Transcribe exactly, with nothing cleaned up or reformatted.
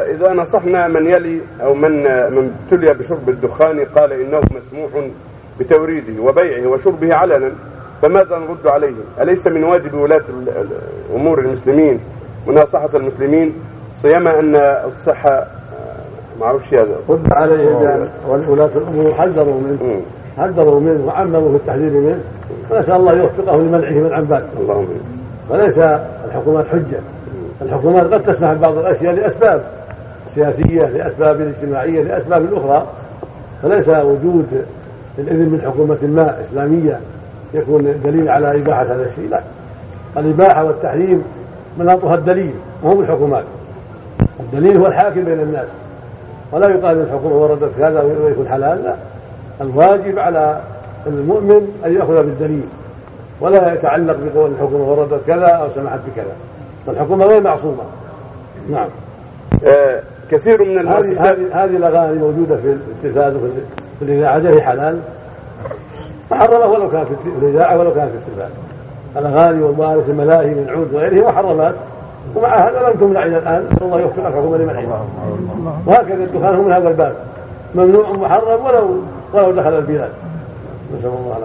إذا نصحنا من يلي أو من من ابتلي بشرب الدخان قال إنه مسموح بتوريده وبيعه وشربه علنا، فماذا نرد عليه؟ أليس من واجب ولاة أمور المسلمين مناصحة المسلمين، سيما أن الصحة معروفش هذا؟ رد عليه ولاة الأمور حذروا منه حذروا منه وعمروا في التحذير منه، ونسأل الله يوفقه لمنعه من عن ذلك. اللهم. وليس الحكومات حجة، الحكومات قد تسمح ببعض الأشياء لأسباب سياسية، لأسباب اجتماعية، لأسباب أخرى، فليس وجود الإذن من حكومة ما إسلامية يكون دليل على إباحة هذا الشيء. لا، الإباحة والتحريم مناطها الدليل وهم الحكومات. الدليل هو الحاكم بين الناس، ولا يقال الحكومة وردت كذا ويكون حلال. لا، الواجب على المؤمن أن يأخذ بالدليل ولا يتعلق بقول الحكومة وردت كذا أو سمحت بكذا، والحكومة غير معصومة. نعم. آه كثير من المؤسسات هذه الأغاني موجودة في التلفاز وفي الإذاعة هي حلال محرمة ولو كانت في الإذاعة ولو كانت في التلفاز. الأغاني والموارث الملاهي من عود وغيره محرمات، ومع هذا لم تمنع إلى الآن. نسأل الله يوفق الحكومة لمنعها. وهكذا الدخان من هذا الباب ممنوع محرم ولو ولو دخل البلاد. نسأل الله